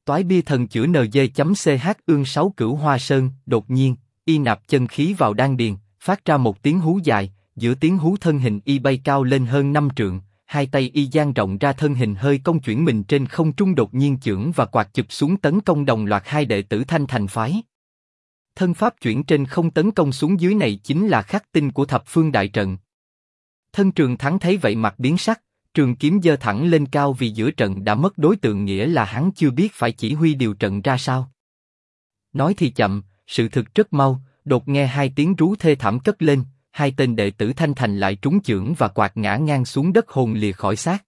Toái bia thần chữa NG.ch ương 6 cửu hoa sơn. Đột nhiên, y nạp chân khí vào đan điền, phát ra một tiếng hú dài. Giữa tiếng hú thân hình y bay cao lên hơn 5 trượng, hai tay y dang rộng ra, thân hình hơi cong chuyển mình trên không trung, đột nhiên chưởng và quạt chụp xuống tấn công đồng loạt hai đệ tử Thanh Thành phái. Thân pháp chuyển trên không tấn công xuống dưới này chính là khắc tinh của thập phương đại trận. Thân Trường Thắng thấy vậy mặt biến sắc, trường kiếm giơ thẳng lên cao, vì giữa trận đã mất đối tượng, nghĩa là hắn chưa biết phải chỉ huy điều trận ra sao. Nói thì chậm, sự thực rất mau, đột nghe hai tiếng rú thê thảm cất lên, hai tên đệ tử Thanh Thành lại trúng chưởng và quạt ngã ngang xuống đất, hồn lìa khỏi xác.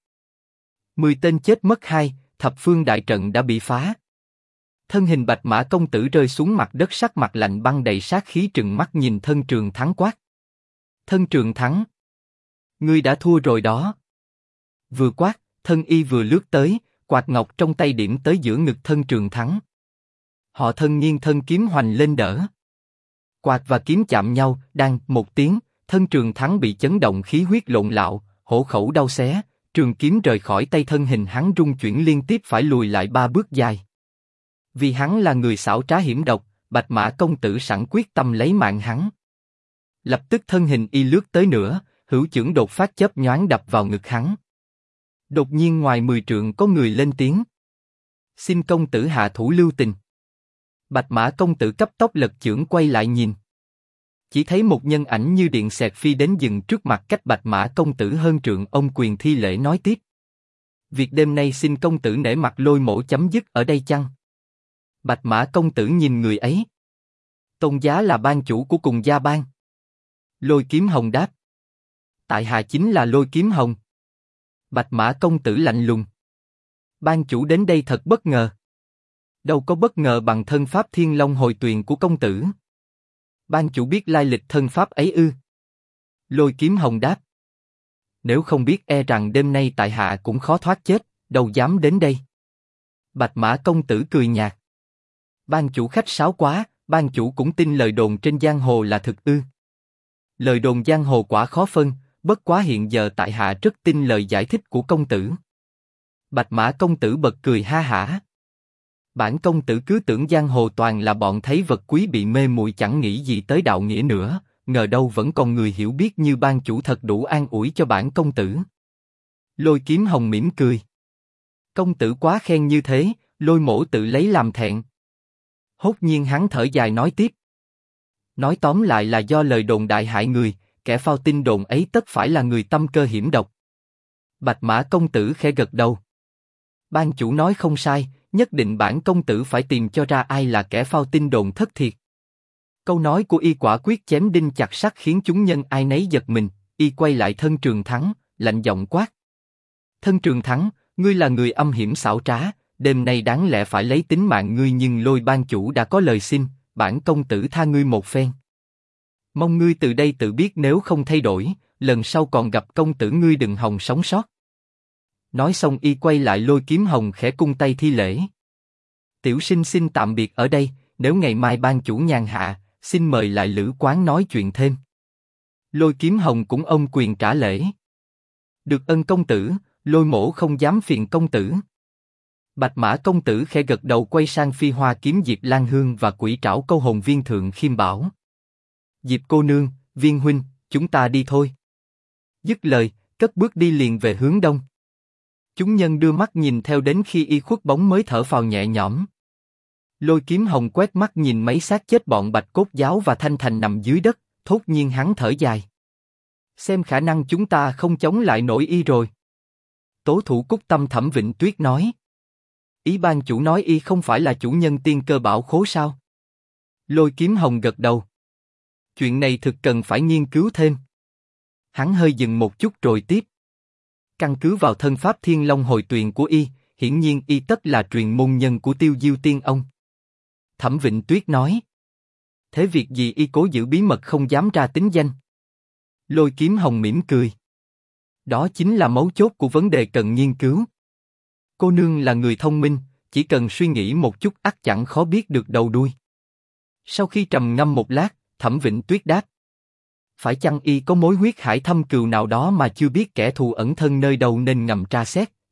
10 tên chết mất 2, thập phương đại trận đã bị phá. Thân hình Bạch Mã công tử rơi xuống mặt đất, sắc mặt lạnh băng đầy sát khí, trừng mắt nhìn Thân Trường Thắng quát: Thân Trường Thắng, ngươi đã thua rồi đó. Vừa quát, thân y vừa lướt tới, quạt ngọc trong tay điểm tới giữa ngực Thân Trường Thắng. Họ Thân nghiêng thân kiếm hoành lên đỡ. Quạt và kiếm chạm nhau, đang một tiếng, Thân Trường Thắng bị chấn động, khí huyết lộn lạo, hổ khẩu đau xé, trường kiếm rời khỏi tay, thân hình hắn rung chuyển liên tiếp phải lùi lại 3 bước dài. Vì hắn là người xảo trá hiểm độc, Bạch Mã công tử sẵn quyết tâm lấy mạng hắn. Lập tức thân hình y lướt tới nữa, hữu chưởng đột phát chớp nhoáng đập vào ngực hắn. Đột nhiên ngoài 10 trượng có người lên tiếng: Xin công tử hạ thủ lưu tình. Bạch Mã công tử cấp tốc lật chưởng quay lại nhìn. Chỉ thấy một nhân ảnh như điện xẹt phi đến, dừng trước mặt cách Bạch Mã công tử hơn trượng, ông quyền thi lễ nói tiếp: Việc đêm nay xin công tử nể mặt Lôi Mỗ chấm dứt ở đây chăng? Bạch Mã công tử nhìn người ấy. Tôn giá là ban chủ của cùng gia bang. Lôi Kiếm Hồng đáp: Tại hạ chính là Lôi Kiếm Hồng. Bạch Mã công tử lạnh lùng: Ban chủ đến đây thật bất ngờ. Đâu có bất ngờ bằng thân pháp Thiên Long Hồi Tuyền của công tử. Ban chủ biết lai lịch thân pháp ấy ư? Lôi Kiếm Hồng đáp: Nếu không biết e rằng đêm nay tại hạ cũng khó thoát chết, đâu dám đến đây. Bạch Mã công tử cười nhạt: Ban chủ khách sáo quá, ban chủ cũng tin lời đồn trên giang hồ là thực ư? Lời đồn giang hồ quả khó phân, bất quá hiện giờ tại hạ rất tin lời giải thích của công tử. Bạch Mã công tử bật cười ha hả: Bản công tử cứ tưởng giang hồ toàn là bọn thấy vật quý bị mê muội, chẳng nghĩ gì tới đạo nghĩa nữa, ngờ đâu vẫn còn người hiểu biết như ban chủ, thật đủ an ủi cho bản công tử. Lôi Kiếm Hồng mỉm cười: Công tử quá khen như thế, Lôi Mỗ tự lấy làm thẹn. Hốt nhiên hắn thở dài nói tiếp: Nói tóm lại là do lời đồn đại hại người, kẻ phao tin đồn ấy tất phải là người tâm cơ hiểm độc. Bạch Mã công tử khẽ gật đầu: Ban chủ nói không sai, nhất định bản công tử phải tìm cho ra ai là kẻ phao tin đồn thất thiệt. Câu nói của y quả quyết chém đinh chặt sắt, khiến chúng nhân ai nấy giật mình. Y quay lại Thân Trường Thắng, lạnh giọng quát: Thân Trường Thắng, ngươi là người âm hiểm xảo trá, đêm nay đáng lẽ phải lấy tính mạng ngươi, nhưng Lôi ban chủ đã có lời xin, bản công tử tha ngươi một phen. Mong ngươi từ đây tự biết, nếu không thay đổi, lần sau còn gặp công tử ngươi đừng hòng sống sót. Nói xong y quay lại Lôi Kiếm Hồng khẽ cung tay thi lễ: Tiểu sinh xin tạm biệt ở đây, nếu ngày mai ban chủ nhàn hạ, xin mời lại lữ quán nói chuyện thêm. Lôi Kiếm Hồng cũng ôm quyền trả lễ: Được ân công tử, Lôi Mỗ không dám phiền công tử. Bạch Mã công tử khẽ gật đầu, quay sang Phi Hoa kiếm Diệp Lan Hương và Quỷ Trảo Câu Hồn Viên Thượng Khiêm bảo: Diệp cô nương, Viên huynh, chúng ta đi thôi. Dứt lời, cất bước đi liền về hướng đông. Chúng nhân đưa mắt nhìn theo đến khi y khuất bóng mới thở phào nhẹ nhõm. Lôi Kiếm Hồng quét mắt nhìn mấy xác chết bọn Bạch Cốt Giáo và Thanh Thành nằm dưới đất, thốt nhiên hắn thở dài: Xem khả năng chúng ta không chống lại nổi y rồi. Tố thủ Cúc Tâm Thẩm Vịnh Tuyết nói: Ý ban chủ nói y không phải là chủ nhân tiên cơ bảo khố sao? Lôi Kiếm Hồng gật đầu: Chuyện này thực cần phải nghiên cứu thêm. Hắn hơi dừng một chút rồi tiếp: Căn cứ vào thân pháp Thiên Long Hồi Tuyền của y, hiển nhiên y tất là truyền môn nhân của Tiêu Diêu Tiên ông. Thẩm Vịnh Tuyết nói: Thế việc gì y cố giữ bí mật không dám ra tính danh? Lôi Kiếm Hồng mỉm cười: Đó chính là mấu chốt của vấn đề cần nghiên cứu. Cô nương là người thông minh, chỉ cần suy nghĩ một chút ắt chẳng khó biết được đầu đuôi. Sau khi trầm ngâm một lát, Thẩm Vịnh Tuyết đáp: Phải chăng y có mối huyết hải thâm cừu nào đó mà chưa biết kẻ thù ẩn thân nơi đâu, nên ngầm tra xét,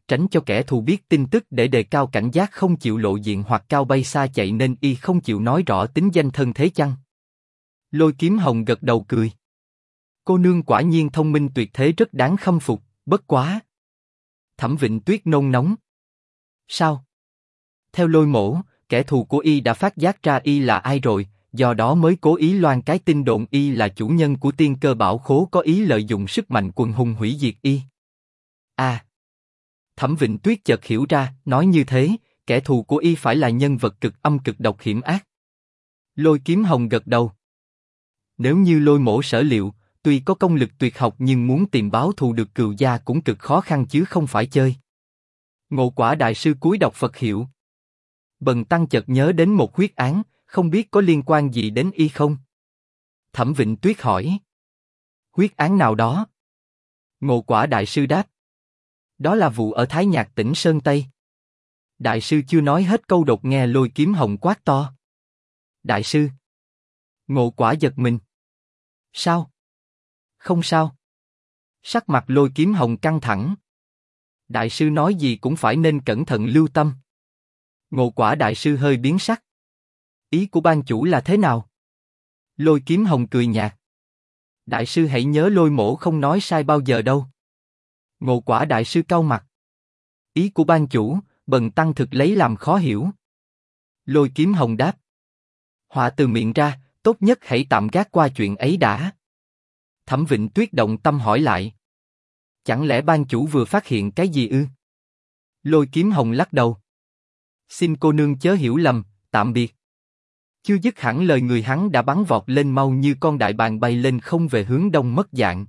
tránh cho kẻ thù biết tin tức để đề cao cảnh giác không chịu lộ diện hoặc cao bay xa chạy nên y không chịu nói rõ tính danh thân thế chăng? Lôi Kiếm Hồng gật đầu cười. Cô nương quả nhiên thông minh tuyệt thế rất đáng khâm phục, bất quá. Thẩm Vịnh Tuyết nôn nóng. Sao? Theo Lôi Mỗ, kẻ thù của y đã phát giác ra y là ai rồi, do đó mới cố ý loan cái tin đồn y là chủ nhân của tiên cơ bảo khố có ý lợi dụng sức mạnh quần hùng hủy diệt y. À! Thẩm Vịnh Tuyết chợt hiểu ra, nói như thế, kẻ thù của y phải là nhân vật cực âm cực độc hiểm ác. Lôi Kiếm Hồng gật đầu. Nếu như Lôi Mỗ sở liệu, tuy có công lực tuyệt học nhưng muốn tìm báo thù được cừu gia cũng cực khó khăn chứ không phải chơi. Ngộ Quả đại sư cúi đọc Phật hiệu. Bần tăng chợt nhớ đến một huyết án, không biết có liên quan gì đến y không? Thẩm Vịnh Tuyết hỏi. Huyết án nào đó? Ngộ Quả đại sư đáp. Đó là vụ ở Thái Nhạc tỉnh Sơn Tây. Đại sư chưa nói hết câu đột nghe Lôi Kiếm Hồng quát to. Đại sư. Ngộ Quả giật mình. Sao? Không sao. Sắc mặt Lôi Kiếm Hồng căng thẳng. Đại sư nói gì cũng phải nên cẩn thận lưu tâm. Ngộ Quả đại sư hơi biến sắc. Ý của ban chủ là thế nào? Lôi Kiếm Hồng cười nhạt. Đại sư hãy nhớ Lôi Mỗ không nói sai bao giờ đâu. Ngộ Quả đại sư cau mặt. Ý của ban chủ, bần tăng thực lấy làm khó hiểu. Lôi Kiếm Hồng đáp. Họa từ miệng ra, tốt nhất hãy tạm gác qua chuyện ấy đã. Thẩm Vịnh Tuyết động tâm hỏi lại. Chẳng lẽ ban chủ vừa phát hiện cái gì ư? Lôi Kiếm Hồng lắc đầu. Xin cô nương chớ hiểu lầm, tạm biệt. Chưa dứt hẳn lời người hắn đã bắn vọt lên mau như con đại bàng bay lên không về hướng đông mất dạng.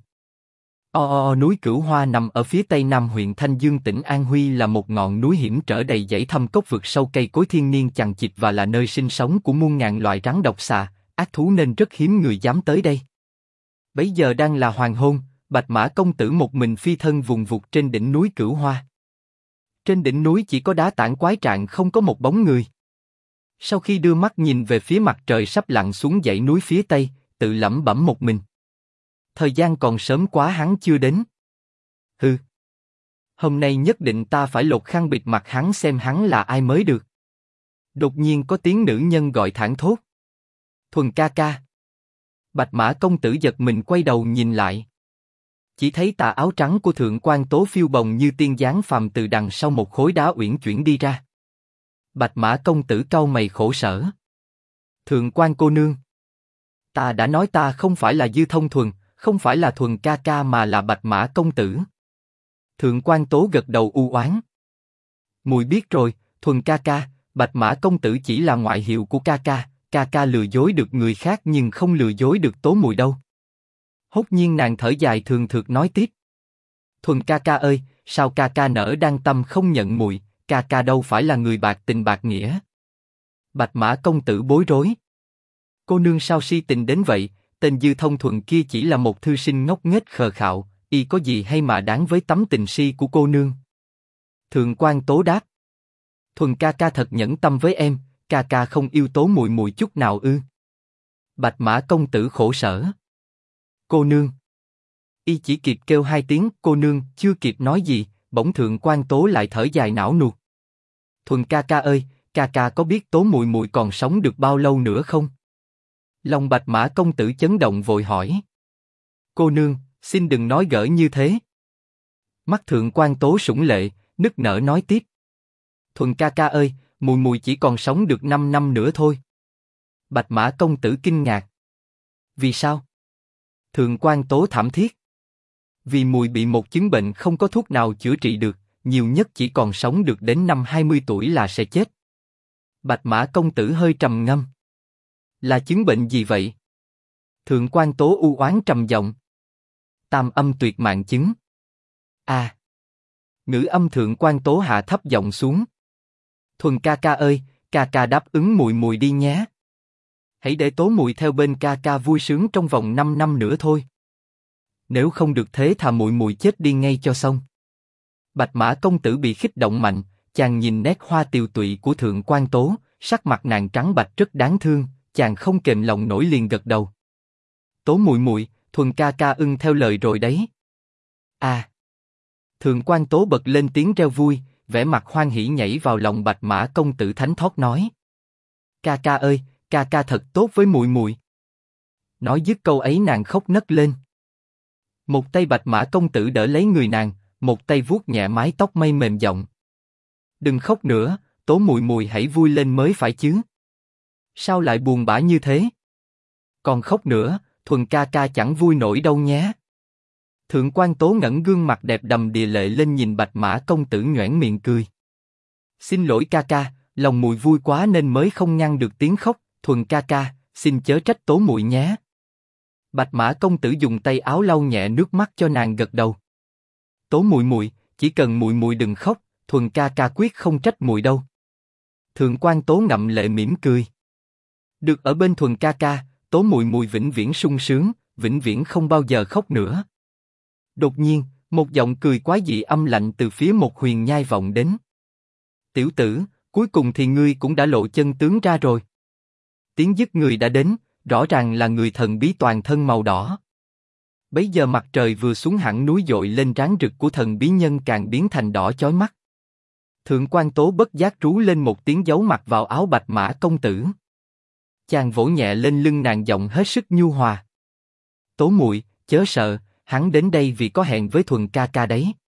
Núi Cửu Hoa nằm ở phía tây nam huyện Thanh Dương tỉnh An Huy là một ngọn núi hiểm trở đầy dãy thâm cốc vượt sâu cây cối thiên niên chằng chịt và là nơi sinh sống của muôn ngàn loài rắn độc xà, ác thú nên rất hiếm người dám tới đây. Bấy giờ đang là hoàng hôn, Bạch Mã công tử một mình phi thân vùng vụt trên đỉnh núi Cửu Hoa. Trên đỉnh núi chỉ có đá tảng quái trạng không có một bóng người. Sau khi đưa mắt nhìn về phía mặt trời sắp lặn xuống dãy núi phía tây, tự lẩm bẩm một mình. Thời gian còn sớm quá hắn chưa đến. Hừ. Hôm nay nhất định ta phải lột khăn bịt mặt hắn xem hắn là ai mới được. Đột nhiên có tiếng nữ nhân gọi thảng thốt. Thuần ca ca. Bạch Mã công tử giật mình quay đầu nhìn lại. Chỉ thấy tà áo trắng của Thượng Quan Tố phiêu bồng như tiên dáng phàm từ đằng sau một khối đá uyển chuyển đi ra. Bạch Mã công tử cau mày khổ sở. Thượng Quan cô nương. Ta đã nói ta không phải là Dư Thông Thuần, không phải là Thuần ca ca mà là Bạch Mã công tử. Thượng Quan Tố gật đầu u oán. Mùi biết rồi, Thuần ca ca, Bạch Mã công tử chỉ là ngoại hiệu của ca ca lừa dối được người khác nhưng không lừa dối được Tố mùi đâu. Hốt nhiên nàng thở dài thường thượt nói tiếp. Thuần ca ca ơi, sao ca ca nỡ đang tâm không nhận mùi, ca ca đâu phải là người bạc tình bạc nghĩa. Bạch Mã công tử bối rối. Cô nương sao si tình đến vậy, tên Dư Thông Thuần kia chỉ là một thư sinh ngốc nghếch khờ khạo, y có gì hay mà đáng với tấm tình si của cô nương. Thượng Quan Tố đáp. Thuần ca ca thật nhẫn tâm với em, ca ca không yêu Tố mùi mùi chút nào ư? Bạch Mã công tử khổ sở. Cô nương. Y chỉ kịp kêu hai tiếng cô nương, chưa kịp nói gì, bỗng Thượng Quan Tố lại thở dài não nuột. Thuần ca ca ơi, ca ca có biết Tố mùi mùi còn sống được bao lâu nữa không? Lòng Bạch Mã công tử chấn động vội hỏi. Cô nương, xin đừng nói gỡ như thế. Mắt Thượng Quan Tố sủng lệ, nức nở nói tiếp. Thuần ca ca ơi, mùi mùi chỉ còn sống được 5 năm nữa thôi. Bạch Mã công tử kinh ngạc. Vì sao? Thượng Quan Tố thảm thiết. Vì mùi bị một chứng bệnh không có thuốc nào chữa trị được, nhiều nhất chỉ còn sống được đến năm 20 tuổi là sẽ chết. Bạch Mã công tử hơi trầm ngâm. Là chứng bệnh gì vậy? Thượng Quan Tố u oán trầm giọng. Tam âm tuyệt mạng chứng. À. Ngữ âm Thượng Quan Tố hạ thấp giọng xuống. Thuần ca ca ơi, ca ca đáp ứng mùi mùi đi nhé. Hãy để Tố mùi theo bên ca ca vui sướng trong vòng 5 năm nữa thôi. Nếu không được thế thà mùi mùi chết đi ngay cho xong. Bạch Mã công tử bị khích động mạnh, chàng nhìn nét hoa tiều tụy của Thượng Quan Tố, sắc mặt nàng trắng bạch rất đáng thương, chàng không kềm lòng nổi liền gật đầu. Tố mùi mùi, Thuần ca ca ưng theo lời rồi đấy. À. Thượng quan Tố bật lên tiếng reo vui, vẻ mặt hoan hỉ nhảy vào lòng Bạch Mã công tử thánh thót nói: ca ca ơi, ca ca thật tốt với muội muội. Nói dứt câu ấy nàng khóc nấc lên. Một tay Bạch Mã công tử đỡ lấy người nàng, một tay vuốt nhẹ mái tóc mây mềm giọng: đừng khóc nữa, Tố muội muội hãy vui lên mới phải chứ. Sao lại buồn bã như thế? Còn khóc nữa, Thuần ca ca chẳng vui nổi đâu nhé. Thượng quan Tố ngẩng gương mặt đẹp đầm đìa lệ lên nhìn Bạch Mã công tử nhoẻn miệng cười. Xin lỗi ca ca, lòng muội vui quá nên mới không ngăn được tiếng khóc. Thuần ca ca, xin chớ trách Tố muội nhé. Bạch Mã công tử dùng tay áo lau nhẹ nước mắt cho nàng gật đầu. Tố muội muội, chỉ cần muội muội đừng khóc, Thuần ca ca quyết không trách muội đâu. Thượng quan Tố ngậm lệ mỉm cười. Được ở bên Thuần ca ca, Tố muội muội vĩnh viễn sung sướng, vĩnh viễn không bao giờ khóc nữa. Đột nhiên, một giọng cười quái dị âm lạnh từ phía một huyền nhai vọng đến. Tiểu tử, cuối cùng thì ngươi cũng đã lộ chân tướng ra rồi. Tiếng dứt người đã đến, rõ ràng là người thần bí toàn thân màu đỏ. Bấy giờ mặt trời vừa xuống hẳn núi dội lên ráng rực của thần bí nhân càng biến thành đỏ chói mắt. Thượng quan Tố bất giác rú lên một tiếng giấu mặt vào áo Bạch Mã công tử. Chàng vỗ nhẹ lên lưng nàng giọng hết sức nhu hòa. Tố muội, chớ sợ, hắn đến đây vì có hẹn với Thuần ca ca đấy.